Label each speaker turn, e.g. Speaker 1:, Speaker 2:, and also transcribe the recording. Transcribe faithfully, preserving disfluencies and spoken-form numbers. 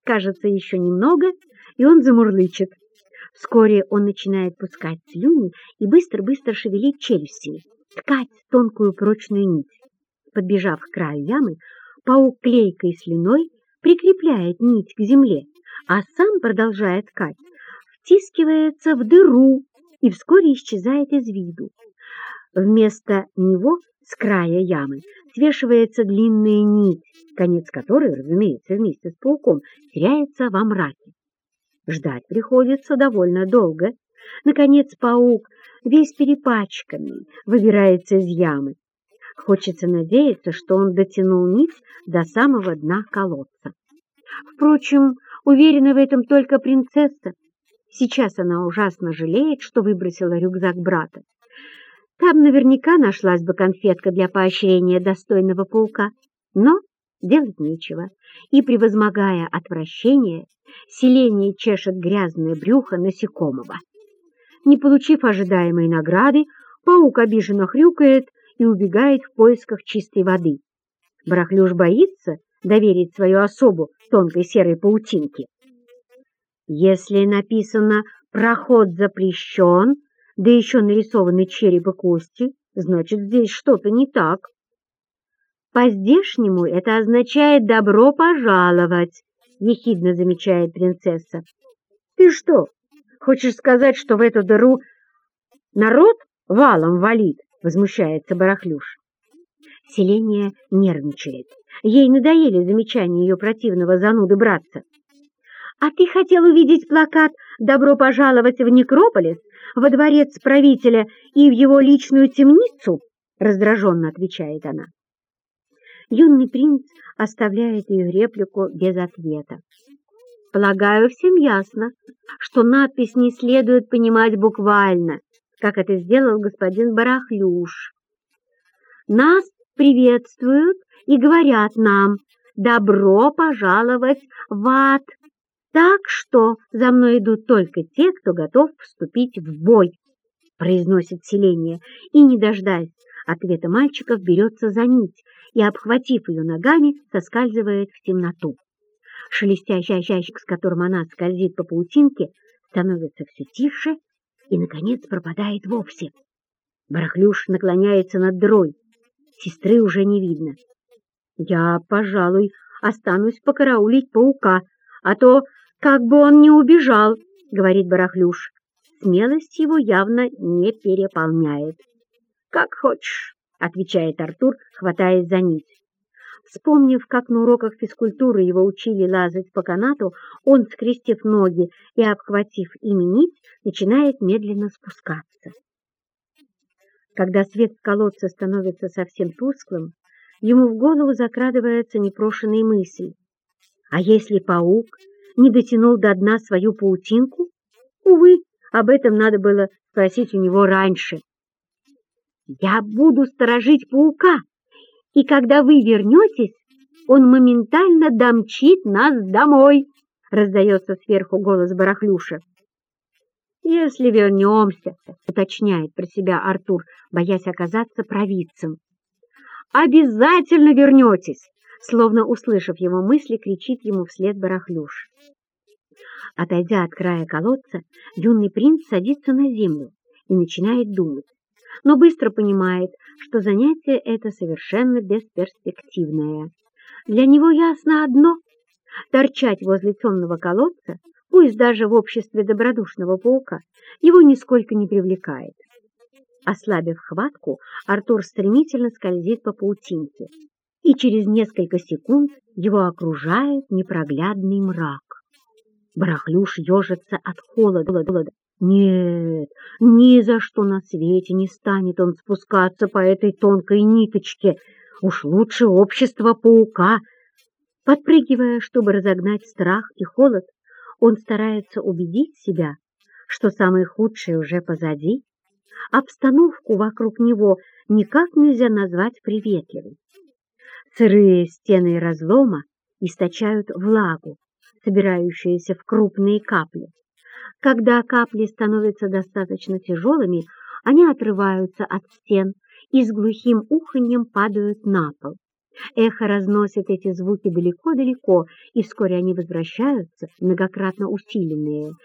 Speaker 1: Кажется, еще немного, и он замурлычет. Вскоре он начинает пускать слюни и быстро-быстро шевелить челюстями, ткать тонкую прочную нить. Подбежав к краю ямы, паук клейкой слюной прикрепляет нить к земле, а сам, продолжая ткать, втискивается в дыру и вскоре исчезает из виду. Вместо него с края ямы свешивается длинная нить, конец которой, разумеется, вместе с пауком, теряется во мраке. Ждать приходится довольно долго. Наконец паук, весь перепачканный, выбирается из ямы. Хочется надеяться, что он дотянул нить до самого дна колодца. Впрочем, уверена в этом только принцесса. Сейчас она ужасно жалеет, что выбросила рюкзак брата. Там наверняка нашлась бы конфетка для поощрения достойного паука. Но делать нечего, и, превозмогая отвращение, селение чешет грязное брюхо насекомого. Не получив ожидаемой награды, паук обиженно хрюкает и убегает в поисках чистой воды. Барахлюш боится доверить свою особу тонкой серой паутинке. Если написано «проход запрещен», да еще нарисованы череп и кости, значит, здесь что-то не так. «По-здешнему это означает «добро пожаловать», — ехидно замечает принцесса. «Ты что, хочешь сказать, что в эту дыру народ валом валит?» — возмущается Барахлюш. Селения нервничает. Ей надоели замечания ее противного зануды братца. «А ты хотел увидеть плакат «Добро пожаловать в Некрополис», во дворец правителя и в его личную темницу?» — раздраженно отвечает она. Юный принц оставляет ее реплику без ответа. Полагаю, всем ясно, что надпись не следует понимать буквально, как это сделал господин Барахлюш. Нас приветствуют и говорят нам «добро пожаловать в ад». Так что за мной идут только те, кто готов вступить в бой, произносит селение, и, не дождаясь ответа мальчиков, берется за нить и, обхватив ее ногами, соскальзывает в темноту. Шелестящий ящик, с которым она скользит по паутинке, становится все тише и, наконец, пропадает вовсе. Барахлюш наклоняется над дырой. Сестры уже не видно. «Я, пожалуй, останусь покараулить паука, а то как бы он не убежал», — говорит Барахлюш. Смелость его явно не переполняет. «Как хочешь», — отвечает Артур, хватаясь за нить. Вспомнив, как на уроках физкультуры его учили лазать по канату, он, скрестив ноги и обхватив ими нить, начинает медленно спускаться. Когда свет в колодце становится совсем тусклым, ему в голову закрадывается непрошеная мысль. А если паук не дотянул до дна свою паутинку? Увы, об этом надо было спросить у него раньше. «Я буду сторожить паука, и когда вы вернетесь, он моментально домчит нас домой», — раздается сверху голос Барахлюша. «Если вернемся», — уточняет про себя Артур, боясь оказаться провидцем. «Обязательно вернетесь», — словно услышав его мысли, кричит ему вслед Барахлюш. Отойдя от края колодца, юный принц садится на землю и начинает думать, но быстро понимает, что занятие это совершенно бесперспективное. Для него ясно одно — торчать возле темного колодца, пусть даже в обществе добродушного паука, его нисколько не привлекает. Ослабив хватку, Артур стремительно скользит по паутинке, и через несколько секунд его окружает непроглядный мрак. Барахлюш ежится от холода. Нет, ни за что на свете не станет он спускаться по этой тонкой ниточке. Уж лучше общество паука. Подпрыгивая, чтобы разогнать страх и холод, он старается убедить себя, что самое худшее уже позади. Обстановку вокруг него никак нельзя назвать приветливой. Сырые стены разлома источают влагу, собирающуюся в крупные капли. Когда капли становятся достаточно тяжелыми, они отрываются от стен и с глухим уханьем падают на пол. Эхо разносит эти звуки далеко-далеко, и вскоре они возвращаются, многократно усиленные,